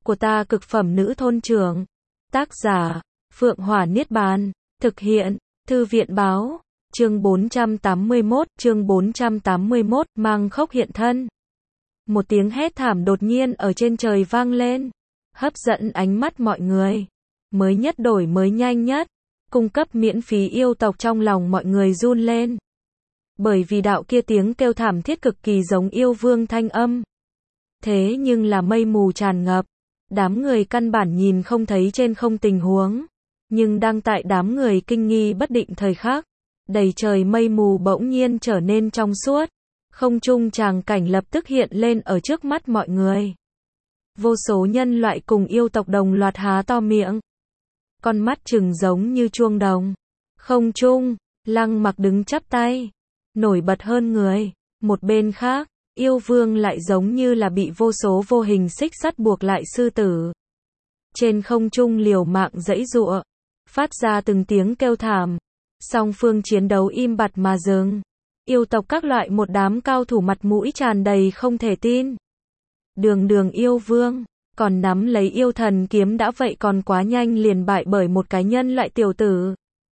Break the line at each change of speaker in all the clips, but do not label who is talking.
của ta cực phẩm nữ thôn trưởng. Tác giả, Phượng Hỏa Niết Bàn. Thực hiện, Thư viện Báo. Chương 481, mang khốc hiện thân. Một tiếng hét thảm đột nhiên ở trên trời vang lên, hấp dẫn ánh mắt mọi người. Mới nhất đổi mới nhanh nhất, cung cấp miễn phí yêu tộc trong lòng mọi người run lên. Bởi vì đạo kia tiếng kêu thảm thiết cực kỳ giống yêu vương thanh âm. Thế nhưng là mây mù tràn ngập, đám người căn bản nhìn không thấy trên không tình huống. Nhưng đang tại đám người kinh nghi bất định thời khắc, đầy trời mây mù bỗng nhiên trở nên trong suốt. Không trung tràng cảnh lập tức hiện lên ở trước mắt mọi người. Vô số nhân loại cùng yêu tộc đồng loạt há to miệng. Con mắt trừng giống như chuông đồng. Không trung, Lăng Mặc đứng chắp tay, nổi bật hơn người. Một bên khác, yêu vương lại giống như là bị vô số vô hình xích sắt buộc lại sư tử. Trên không trung liều mạng giãy giụa, phát ra từng tiếng kêu thảm. Song phương chiến đấu im bặt mà dừng. Yêu tộc các loại một đám cao thủ mặt mũi tràn đầy không thể tin. Đường yêu vương, còn nắm lấy yêu thần kiếm đã vậy còn quá nhanh liền bại bởi một cái nhân loại tiểu tử.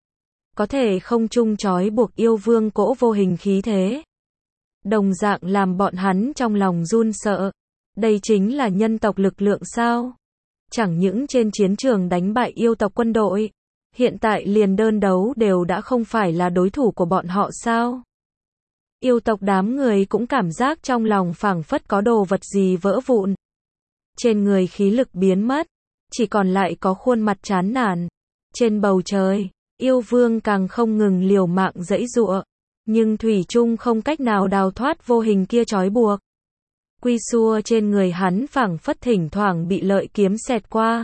Có thể không chung trói buộc yêu vương cỗ vô hình khí thế. Đồng dạng làm bọn hắn trong lòng run sợ. Đây chính là nhân tộc lực lượng sao? Chẳng những trên chiến trường đánh bại yêu tộc quân đội, hiện tại liền đơn đấu đều đã không phải là đối thủ của bọn họ sao? Yêu tộc đám người cũng cảm giác trong lòng phảng phất có đồ vật gì vỡ vụn. Trên người khí lực biến mất, chỉ còn lại có khuôn mặt chán nản. Trên bầu trời, yêu vương càng không ngừng liều mạng giãy giụa, nhưng thủy chung không cách nào đào thoát vô hình kia trói buộc. Quy xua trên người hắn phảng phất thỉnh thoảng bị lợi kiếm xẹt qua,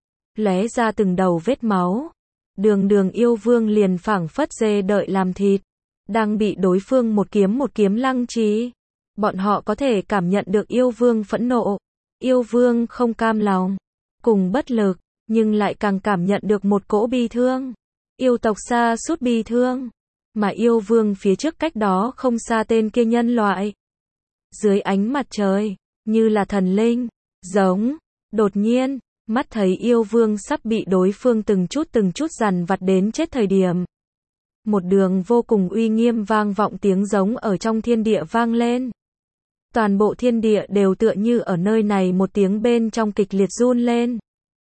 lóe ra từng đầu vết máu. Đường yêu vương liền phảng phất dê đợi làm thịt, đang bị đối phương một kiếm lăng trì. Bọn họ có thể cảm nhận được yêu vương phẫn nộ, yêu vương không cam lòng, cùng bất lực, nhưng lại càng cảm nhận được một cỗ bi thương. Yêu tộc xa sút bi thương, mà yêu vương phía trước cách đó không xa tên kia nhân loại. Dưới ánh mặt trời, như là thần linh, giống. Đột nhiên, mắt thấy yêu vương sắp bị đối phương từng chút dằn vặt đến chết thời điểm. Một đường vô cùng uy nghiêm vang vọng tiếng giống ở trong thiên địa vang lên. Toàn bộ thiên địa đều tựa như ở nơi này một tiếng bên trong kịch liệt run lên.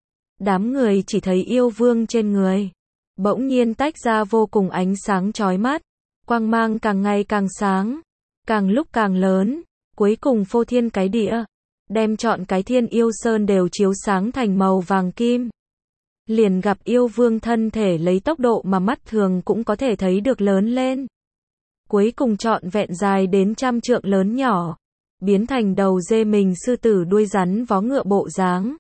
Đám người chỉ thấy yêu vương trên người bỗng nhiên tách ra vô cùng ánh sáng chói mắt, quang mang càng ngày càng sáng, càng lúc càng lớn, cuối cùng phô thiên cái địa, đem trọn cái Thiên Yêu Sơn đều chiếu sáng thành màu vàng kim. Liền gặp yêu vương thân thể lấy tốc độ mà mắt thường cũng có thể thấy được lớn lên. Cuối cùng trọn vẹn dài đến 100 trượng lớn nhỏ, biến thành đầu dê mình sư tử đuôi rắn vó ngựa bộ dáng.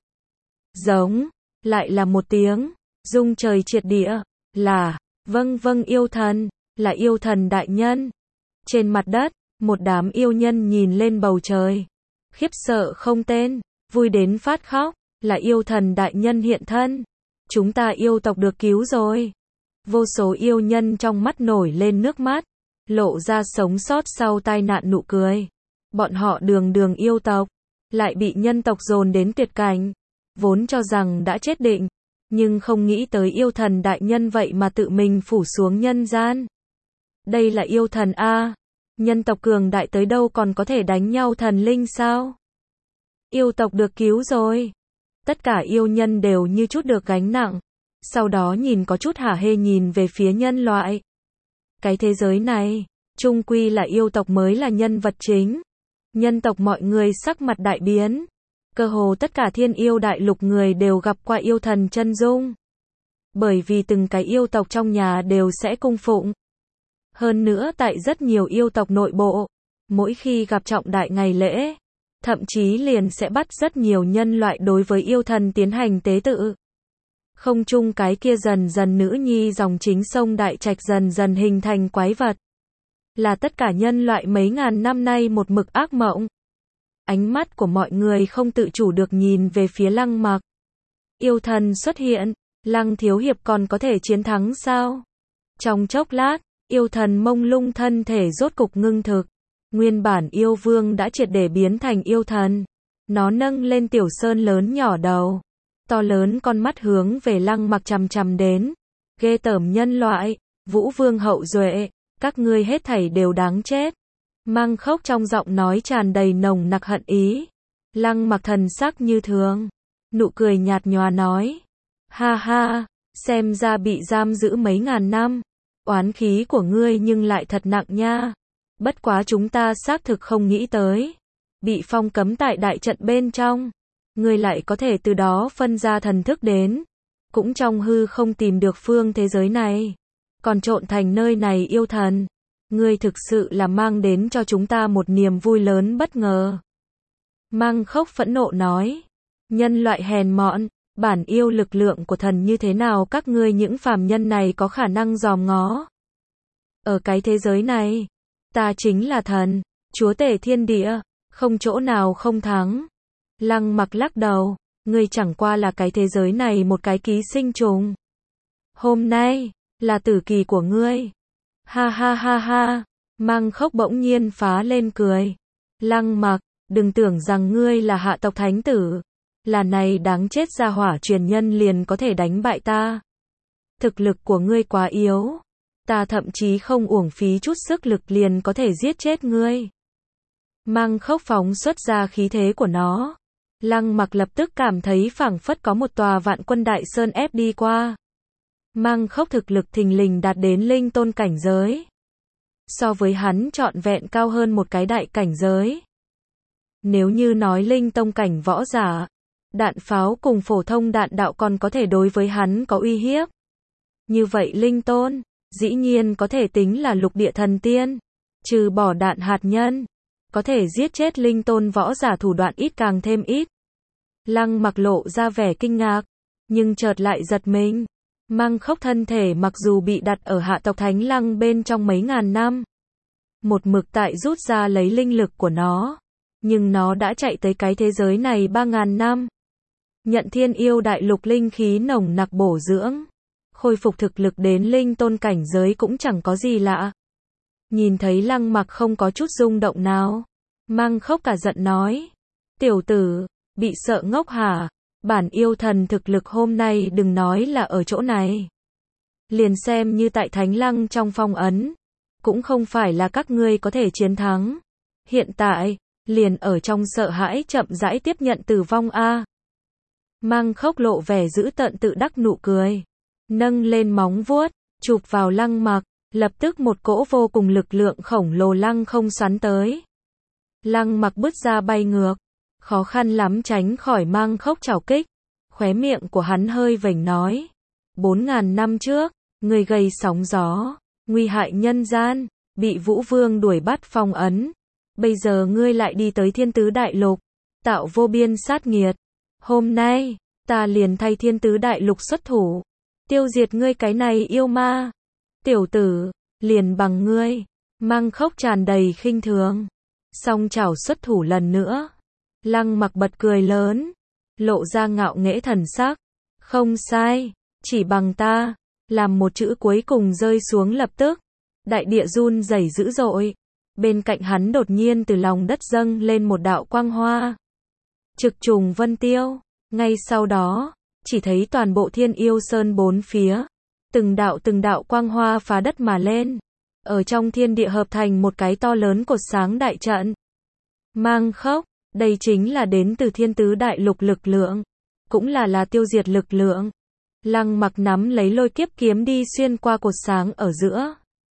Giống, lại là một tiếng, rung trời triệt địa, là, vâng yêu thần, là yêu thần đại nhân. Trên mặt đất, một đám yêu nhân nhìn lên bầu trời, khiếp sợ không tên, vui đến phát khóc, là yêu thần đại nhân hiện thân. Chúng ta yêu tộc được cứu rồi. Vô số yêu nhân trong mắt nổi lên nước mắt, lộ ra sống sót sau tai nạn nụ cười. Bọn họ đường yêu tộc, lại bị nhân tộc dồn đến tuyệt cảnh. Vốn cho rằng đã chết định, nhưng không nghĩ tới yêu thần đại nhân vậy mà tự mình phủ xuống nhân gian. Đây là yêu thần A. Nhân tộc cường đại tới đâu còn có thể đánh nhau thần linh sao? Yêu tộc được cứu rồi. Tất cả yêu nhân đều như chút được gánh nặng. Sau đó nhìn có chút hả hê nhìn về phía nhân loại. Cái thế giới này, chung quy là yêu tộc mới là nhân vật chính. Nhân tộc mọi người sắc mặt đại biến. Cơ hồ tất cả thiên yêu đại lục người đều gặp qua yêu thần chân dung. Bởi vì từng cái yêu tộc trong nhà đều sẽ cung phụng. Hơn nữa tại rất nhiều yêu tộc nội bộ, mỗi khi gặp trọng đại ngày lễ, thậm chí liền sẽ bắt rất nhiều nhân loại đối với yêu thần tiến hành tế tự. Không chung cái kia dần dần nữ nhi dòng chính sông Đại Trạch dần dần hình thành quái vật. Là tất cả nhân loại mấy ngàn năm nay một mực ác mộng. Ánh mắt của mọi người không tự chủ được nhìn về phía Lăng Mặc. Yêu thần xuất hiện, Lăng thiếu hiệp còn có thể chiến thắng sao? Trong chốc lát, yêu thần mông lung thân thể rốt cục ngưng thực. Nguyên bản yêu vương đã triệt để biến thành yêu thần. Nó nâng lên Tiểu Sơn lớn nhỏ đầu, to lớn con mắt hướng về Lăng Mặc chằm chằm đến. Ghê tởm nhân loại, Vũ Vương hậu duệ, các ngươi hết thảy đều đáng chết. Mang khốc trong giọng nói tràn đầy nồng nặc hận ý. Lăng Mặc thần sắc như thường, nụ cười nhạt nhòa nói. Ha ha, xem ra bị giam giữ mấy ngàn năm. Oán khí của ngươi nhưng lại thật nặng nha. Bất quá chúng ta xác thực không nghĩ tới. Bị phong cấm tại đại trận bên trong. Ngươi lại có thể từ đó phân ra thần thức đến. Cũng trong hư không tìm được phương thế giới này. Còn trộn thành nơi này yêu thần. Ngươi thực sự là mang đến cho chúng ta một niềm vui lớn bất ngờ. Mang khốc phẫn nộ nói. Nhân loại hèn mọn, bản yêu lực lượng của thần như thế nào các ngươi những phàm nhân này có khả năng dòm ngó. Ở cái thế giới này, ta chính là thần, chúa tể thiên địa, không chỗ nào không thắng. Lăng Mặc lắc đầu, ngươi chẳng qua là cái thế giới này một cái ký sinh trùng. Hôm nay, là tử kỳ của ngươi. Ha ha ha ha, Mang khốc bỗng nhiên phá lên cười. Lăng Mặc, đừng tưởng rằng ngươi là hạ tộc thánh tử. Là này đáng chết ra hỏa truyền nhân liền có thể đánh bại ta. Thực lực của ngươi quá yếu. Ta thậm chí không uổng phí chút sức lực liền có thể giết chết ngươi. Mang khốc phóng xuất ra khí thế của nó. Lăng Mặc lập tức cảm thấy phảng phất có một tòa vạn quân đại sơn ép đi qua. Mang khốc thực lực thình lình đạt đến linh tôn cảnh giới. So với hắn trọn vẹn cao hơn một cái đại cảnh giới. Nếu như nói linh tông cảnh võ giả, đạn pháo cùng phổ thông đạn đạo còn có thể đối với hắn có uy hiếp. Như vậy linh tôn, dĩ nhiên có thể tính là lục địa thần tiên. Trừ bỏ đạn hạt nhân, có thể giết chết linh tôn võ giả thủ đoạn ít càng thêm ít. Lăng Mặc lộ ra vẻ kinh ngạc, nhưng chợt lại giật mình. Mang khốc thân thể mặc dù bị đặt ở hạ tộc Thánh Lăng bên trong mấy ngàn năm, một mực tại rút ra lấy linh lực của nó, nhưng nó đã chạy tới cái thế giới này 3.000 năm. Nhận thiên yêu đại lục linh khí nồng nặc bổ dưỡng, khôi phục thực lực đến linh tôn cảnh giới cũng chẳng có gì lạ. Nhìn thấy Lăng Mặc không có chút rung động nào, Mang khốc cả giận nói. Tiểu tử, bị sợ ngốc hả? Bản yêu thần thực lực hôm nay đừng nói là ở chỗ này. Liền xem như tại Thánh Lăng trong phong ấn, cũng không phải là các ngươi có thể chiến thắng. Hiện tại, liền ở trong sợ hãi chậm rãi tiếp nhận tử vong a. Mang khốc lộ vẻ dữ tợn tự đắc nụ cười. Nâng lên móng vuốt, chụp vào Lăng Mặc, lập tức một cỗ vô cùng lực lượng khổng lồ lăng không xoắn tới. Lăng Mặc bứt ra bay ngược, khó khăn lắm tránh khỏi Mang khốc trảo kích. Khóe miệng của hắn hơi vểnh nói. 4.000 năm trước, ngươi gây sóng gió, nguy hại nhân gian, bị Vũ Vương đuổi bắt phong ấn. Bây giờ ngươi lại đi tới Thiên Tứ Đại Lục, tạo vô biên sát nghiệt. Hôm nay, ta liền thay Thiên Tứ Đại Lục xuất thủ, tiêu diệt ngươi cái này yêu ma. Tiểu tử, liền bằng ngươi. Mang khốc tràn đầy khinh thường, song chảo xuất thủ lần nữa. Lăng Mặc bật cười lớn, lộ ra ngạo nghễ thần sắc. Không sai, chỉ bằng ta. Làm một chữ cuối cùng rơi xuống lập tức, đại địa run rẩy dữ dội. Bên cạnh hắn đột nhiên từ lòng đất dâng lên một đạo quang hoa. Trực trùng vân tiêu. Ngay sau đó, chỉ thấy toàn bộ Thiên Yêu Sơn bốn phía, từng đạo quang hoa phá đất mà lên. Ở trong thiên địa hợp thành một cái to lớn cột sáng đại trận. Mang khốc, đây chính là đến từ Thiên Tứ Đại Lục lực lượng, cũng là tiêu diệt lực lượng. Lăng Mặc nắm lấy lôi kiếp kiếm đi xuyên qua cột sáng ở giữa.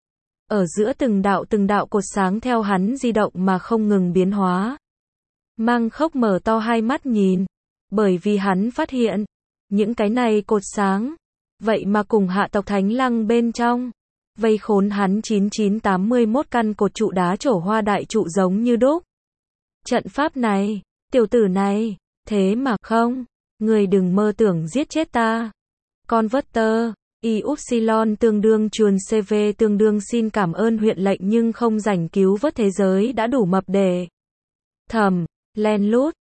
Ở giữa từng đạo cột sáng theo hắn di động mà không ngừng biến hóa. Mang khốc mở to hai mắt nhìn, bởi vì hắn phát hiện, những cái này cột sáng, vậy mà cùng hạ tộc Thánh Lăng bên trong, vây khốn hắn 9981 căn cột trụ đá trổ hoa đại trụ giống như đúc. Trận pháp này, tiểu tử này, thế mà không, người đừng mơ tưởng giết chết ta. Converter, Y-Upsilon tương đương chuồn CV tương đương xin cảm ơn huyện lệnh nhưng không rảnh cứu vớt thế giới đã đủ mập để thầm, len lút.